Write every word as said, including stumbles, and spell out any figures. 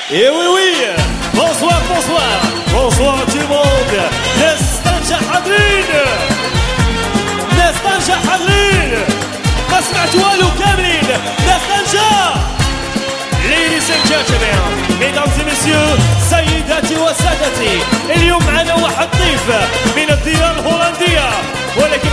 Et oui, oui, bonsoir, bonsoir, bonsoir tout le monde. نستنجح حاضرين نستنجح حاضرين ما سمعت والو كاملين نستنجح. Ladies and gentlemen, mesdames et messieurs, سيداتي وسادتي، اليوم معنا واحد ضيف من الديار الهولندية ولكن